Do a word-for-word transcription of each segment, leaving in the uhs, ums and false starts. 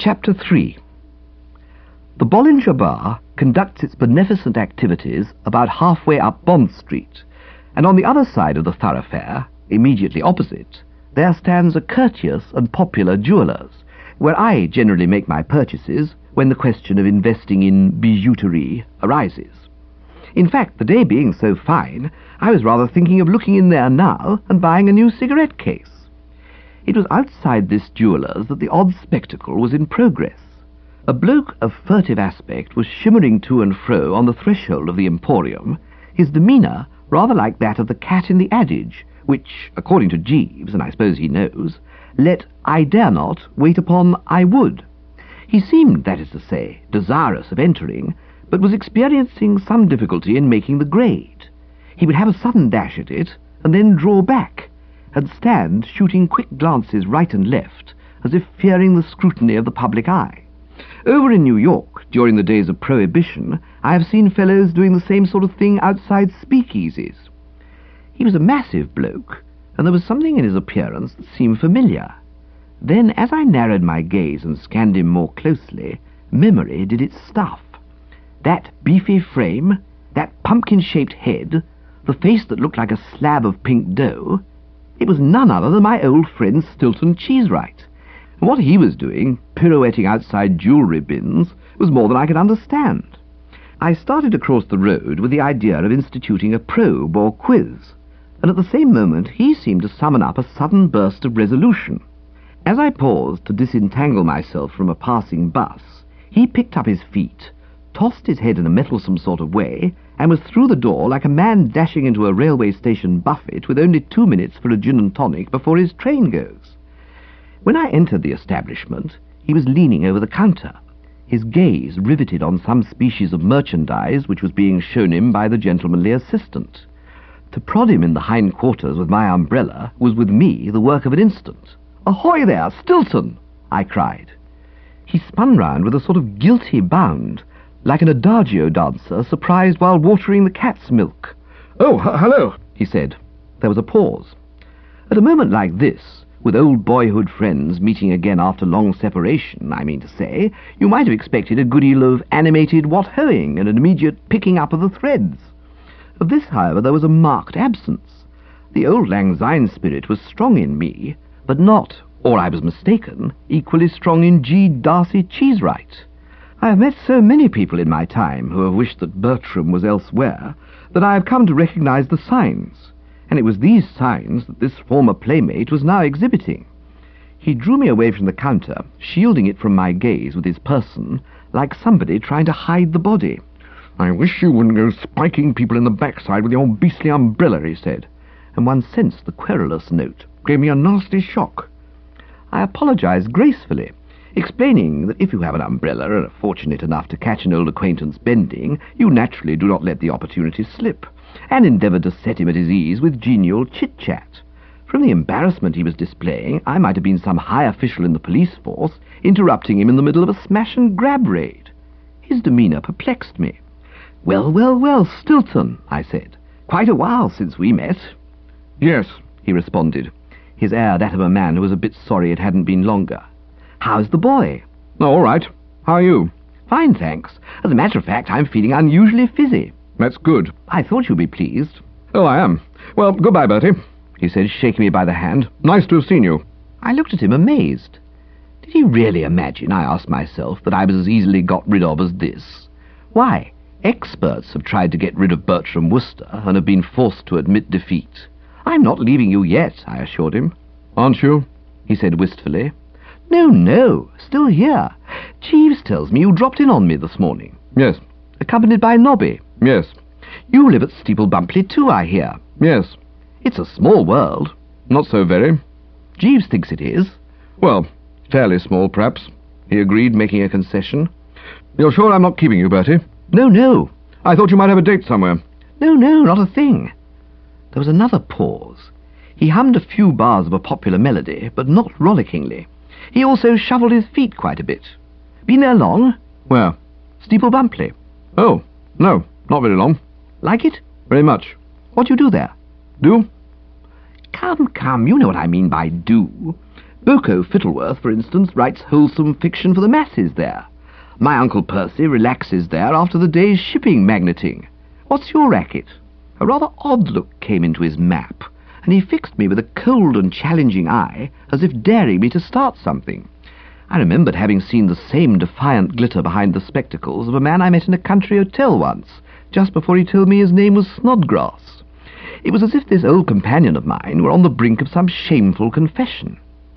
Chapter three. The Bollinger Bar conducts its beneficent activities about halfway up Bond Street, and on the other side of the thoroughfare, immediately opposite, there stands a courteous and popular jeweller's, where I generally make my purchases when the question of investing in bijouterie arises. In fact, the day being so fine, I was rather thinking of looking in there now and buying a new cigarette case. It was outside this jeweller's that the odd spectacle was in progress. A bloke of furtive aspect was shimmering to and fro on the threshold of the emporium, his demeanour rather like that of the cat in the adage, which, according to Jeeves, and I suppose he knows, let I dare not wait upon I would. He seemed, that is to say, desirous of entering, but was experiencing some difficulty in making the grade. He would have a sudden dash at it, and then draw back, and stand shooting quick glances right and left, as if fearing the scrutiny of the public eye. Over in New York, during the days of Prohibition, I have seen fellows doing the same sort of thing outside speakeasies. He was a massive bloke, and there was something in his appearance that seemed familiar. Then, as I narrowed my gaze and scanned him more closely, memory did its stuff. That beefy frame, that pumpkin-shaped head, the face that looked like a slab of pink dough, it was none other than my old friend Stilton Cheesewright. And what he was doing, pirouetting outside jewellery bins, was more than I could understand. I started across the road with the idea of instituting a probe or quiz, and at the same moment he seemed to summon up a sudden burst of resolution. As I paused to disentangle myself from a passing bus, he picked up his feet, tossed his head in a mettlesome sort of way, and was through the door like a man dashing into a railway station buffet with only two minutes for a gin and tonic before his train goes. When I entered the establishment, he was leaning over the counter, his gaze riveted on some species of merchandise which was being shown him by the gentlemanly assistant. To prod him in the hindquarters with my umbrella was with me the work of an instant. "Ahoy there, Stilton!" I cried. He spun round with a sort of guilty bound, like an adagio dancer surprised while watering the cat's milk. "Oh, h- hello," he said. There was a pause. At a moment like this, with old boyhood friends meeting again after long separation, I mean to say, you might have expected a good deal of animated what-hoing and an immediate picking up of the threads. Of this, however, there was a marked absence. The old Lang Syne spirit was strong in me, but not, or I was mistaken, equally strong in G. Darcy Cheesewright. I have met so many people in my time who have wished that Bertram was elsewhere that I have come to recognize the signs, and it was these signs that this former playmate was now exhibiting. He drew me away from the counter, shielding it from my gaze with his person, like somebody trying to hide the body. "I wish you wouldn't go spiking people in the backside with your beastly umbrella," he said, and one sensed the querulous note. "Gave me a nasty shock." I apologized gracefully, explaining that if you have an umbrella and are fortunate enough to catch an old acquaintance bending, you naturally do not let the opportunity slip, and endeavoured to set him at his ease with genial chit-chat. From the embarrassment he was displaying, I might have been some high official in the police force, interrupting him in the middle of a smash-and-grab raid. His demeanour perplexed me. "Well, well, well, Stilton," I said. "Quite a while since we met." "Yes," he responded, his air that of a man who was a bit sorry it hadn't been longer. "How's the boy?" "Oh, all right. How are you?" "Fine, thanks. As a matter of fact, I'm feeling unusually fizzy." "That's good." "I thought you'd be pleased." "Oh, I am. Well, goodbye, Bertie," he said, shaking me by the hand. "Nice to have seen you." I looked at him amazed. Did he really imagine, I asked myself, that I was as easily got rid of as this? Why, experts have tried to get rid of Bertram Wooster and have been forced to admit defeat. "I'm not leaving you yet," I assured him. "Aren't you?" he said wistfully. "No, no, still here. Jeeves tells me you dropped in on me this morning." "Yes." "Accompanied by Nobby." "Yes." "You live at Steeple Bumpley too, I hear." "Yes." "It's a small world." "Not so very." "Jeeves thinks it is." "Well, fairly small, perhaps," he agreed, making a concession. "You're sure I'm not keeping you, Bertie?" "No, no." "I thought you might have a date somewhere." "No, no, not a thing." There was another pause. He hummed a few bars of a popular melody, but not rollickingly. He also shuffled his feet quite a bit. "Been there long?" "Where?" "Steeple Bumpley." "Oh, no, not very long." "Like it?" "Very much." "What do you do there?" "Do?" "Come, come, you know what I mean by do. Boko Fittleworth, for instance, writes wholesome fiction for the masses there. My Uncle Percy relaxes there after the day's shipping magneting. What's your racket?" A rather odd look came into his map, and he fixed me with a cold and challenging eye, as if daring me to start something. I remembered having seen the same defiant glitter behind the spectacles of a man I met in a country hotel once, just before he told me his name was Snodgrass. It was as if this old companion of mine were on the brink of some shameful confession.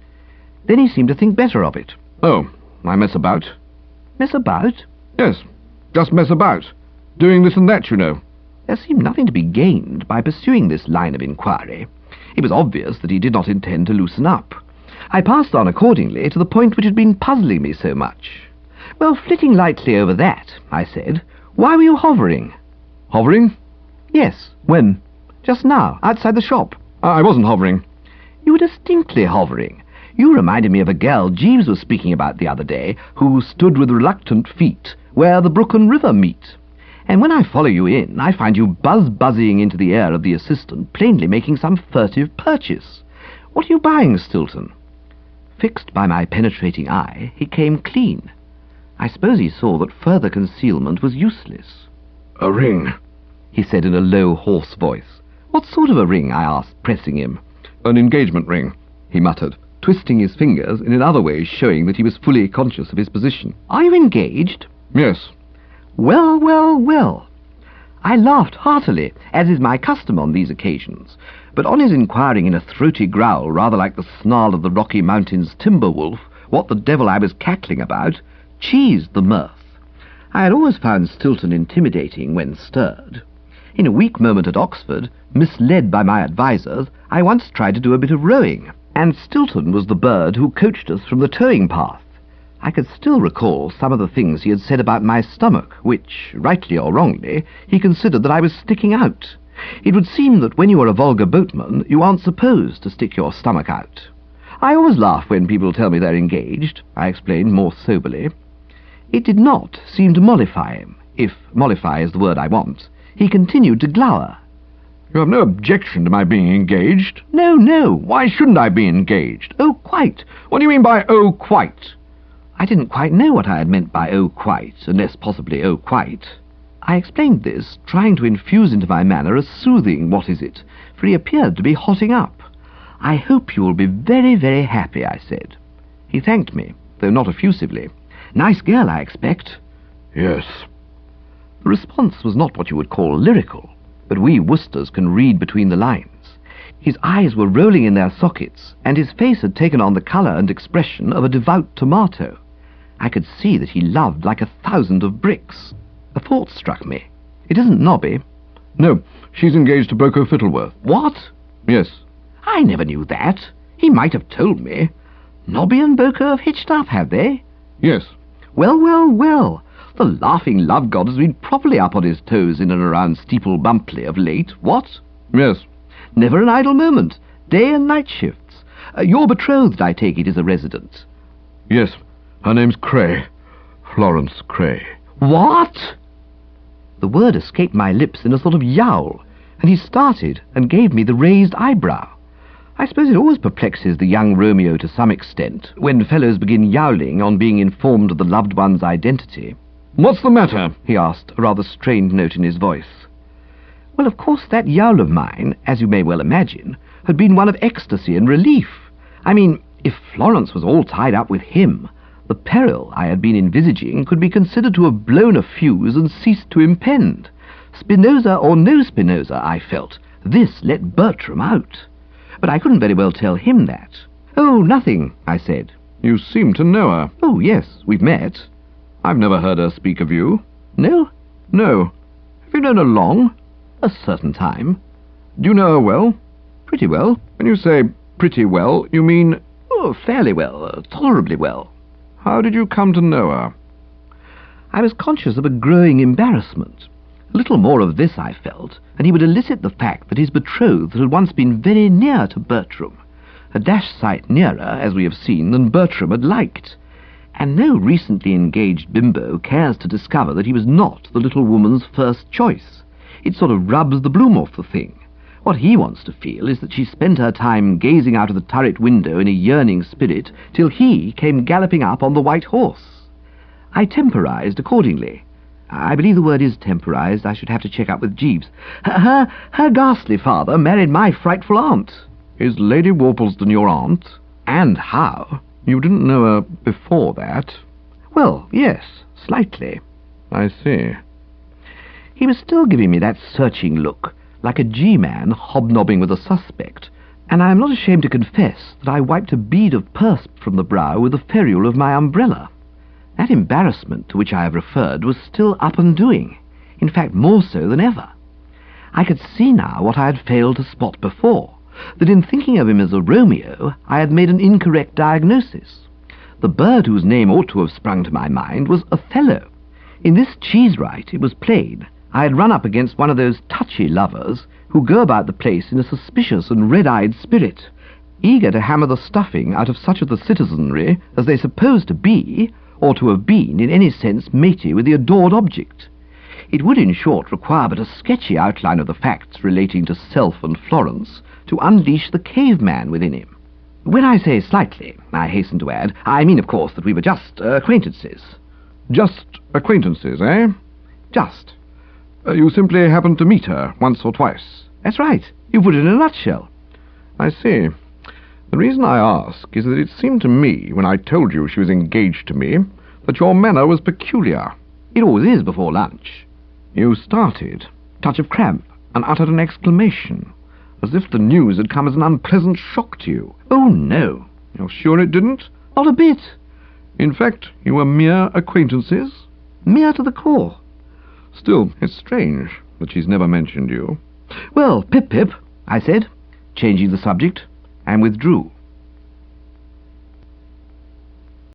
Then he seemed to think better of it. "Oh, I mess about." "Mess about?" "Yes, just mess about. Doing this and that, you know." There seemed nothing to be gained by pursuing this line of inquiry. It was obvious that he did not intend to loosen up. I passed on accordingly to the point which had been puzzling me so much. "Well, flitting lightly over that," I said, "why were you hovering?" "Hovering?" "Yes." "When?" "Just now, outside the shop." "I wasn't hovering." "You were distinctly hovering. You reminded me of a girl Jeeves was speaking about the other day, who stood with reluctant feet where the brook and river meet. And when I follow you in, I find you buzz-buzzing into the ear of the assistant, plainly making some furtive purchase. What are you buying, Stilton?" Fixed by my penetrating eye, he came clean. I suppose he saw that further concealment was useless. "A ring," he said in a low, hoarse voice. "What sort of a ring?" I asked, pressing him. "An engagement ring," he muttered, twisting his fingers and in other ways showing that he was fully conscious of his position. "Are you engaged?" "Yes." "Well, well, well." I laughed heartily, as is my custom on these occasions, but on his inquiring in a throaty growl, rather like the snarl of the Rocky Mountains timber wolf, what the devil I was cackling about, cheesed the mirth. I had always found Stilton intimidating when stirred. In a weak moment at Oxford, misled by my advisers, I once tried to do a bit of rowing, and Stilton was the bird who coached us from the towing path. I could still recall some of the things he had said about my stomach, which, rightly or wrongly, he considered that I was sticking out. It would seem that when you are a vulgar boatman, you aren't supposed to stick your stomach out. "I always laugh when people tell me they're engaged," I explained more soberly. It did not seem to mollify him, if mollify is the word I want. He continued to glower. "You have no objection to my being engaged?" "No, no." "Why shouldn't I be engaged?" "Oh, quite." "What do you mean by oh, quite?" I didn't quite know what I had meant by oh, quite, unless possibly oh, quite. I explained this, trying to infuse into my manner a soothing what-is-it, for he appeared to be hotting up. "I hope you will be very, very happy," I said. He thanked me, though not effusively. "Nice girl, I expect." "Yes." The response was not what you would call lyrical, but we Worcesters can read between the lines. His eyes were rolling in their sockets, and his face had taken on the colour and expression of a devout tomato. I could see that he loved like a thousand of bricks. A thought struck me. "It isn't Nobby?" "No, she's engaged to Boko Fittleworth." "What?" "Yes." "I never knew that. He might have told me. Nobby and Boko have hitched up, have they?" "Yes." "Well, well, well. The laughing love god has been properly up on his toes in and around Steeple Bumpley of late, what?" "Yes." "Never an idle moment. Day and night shifts. Uh, your betrothed, I take it, is a resident?" "Yes. Her name's Cray. Florence Cray." "What?" The word escaped my lips in a sort of yowl, and he started and gave me the raised eyebrow. I suppose it always perplexes the young Romeo to some extent when fellows begin yowling on being informed of the loved one's identity. "What's the matter?" he asked, a rather strained note in his voice. Well, of course, that yowl of mine, as you may well imagine, had been one of ecstasy and relief. I mean, if Florence was all tied up with him, the peril I had been envisaging could be considered to have blown a fuse and ceased to impend. Spinoza or no Spinoza, I felt, this let Bertram out. But I couldn't very well tell him that. "Oh, nothing," I said. "You seem to know her." "Oh, yes, we've met." "I've never heard her speak of you." "No?" "No. "Have you known her long?" "A certain time." "Do you know her well?" "Pretty well." "When you say pretty well, you mean—" "Oh, fairly well, uh, tolerably well." "How did you come to know her?" I was conscious of a growing embarrassment. A little more of this, I felt, and he would elicit the fact that his betrothed had once been very near to Bertram, a dash sight nearer, as we have seen, than Bertram had liked. And no recently engaged bimbo cares to discover that he was not the little woman's first choice. It sort of rubs the bloom off the thing. What he wants to feel is that she spent her time gazing out of the turret window in a yearning spirit till he came galloping up on the white horse. I temporized accordingly. I believe the word is temporized. I should have to check up with Jeeves. Her, her, her ghastly father married my frightful aunt. Is Lady Worplesdon your aunt? And how? You didn't know her before that? Well, yes, slightly. I see. He was still giving me that searching look, like a G-man hobnobbing with a suspect, and I am not ashamed to confess that I wiped a bead of perspire from the brow with the ferrule of my umbrella. That embarrassment to which I have referred was still up and doing, in fact more so than ever. I could see now what I had failed to spot before, that in thinking of him as a Romeo, I had made an incorrect diagnosis. The bird whose name ought to have sprung to my mind was Othello. In this cheese-right, it was plain, I had run up against one of those touchy lovers who go about the place in a suspicious and red-eyed spirit, eager to hammer the stuffing out of such of the citizenry as they suppose to be, or to have been, in any sense matey with the adored object. It would, in short, require but a sketchy outline of the facts relating to Self and Florence to unleash the caveman within him. When I say slightly, I hasten to add, I mean, of course, that we were just uh, acquaintances. Just acquaintances, eh? Just. Uh, you simply happened to meet her once or twice? That's right. You put it in a nutshell. I see. The reason I ask is that it seemed to me, when I told you she was engaged to me, that your manner was peculiar. It always is before lunch. You started, touch of cramp, and uttered an exclamation, as if the news had come as an unpleasant shock to you. Oh, no. You're sure it didn't? Not a bit. In fact, you were mere acquaintances? Mere to the core. Still, it's strange that she's never mentioned you. Well, Pip-Pip, I said, changing the subject, and withdrew.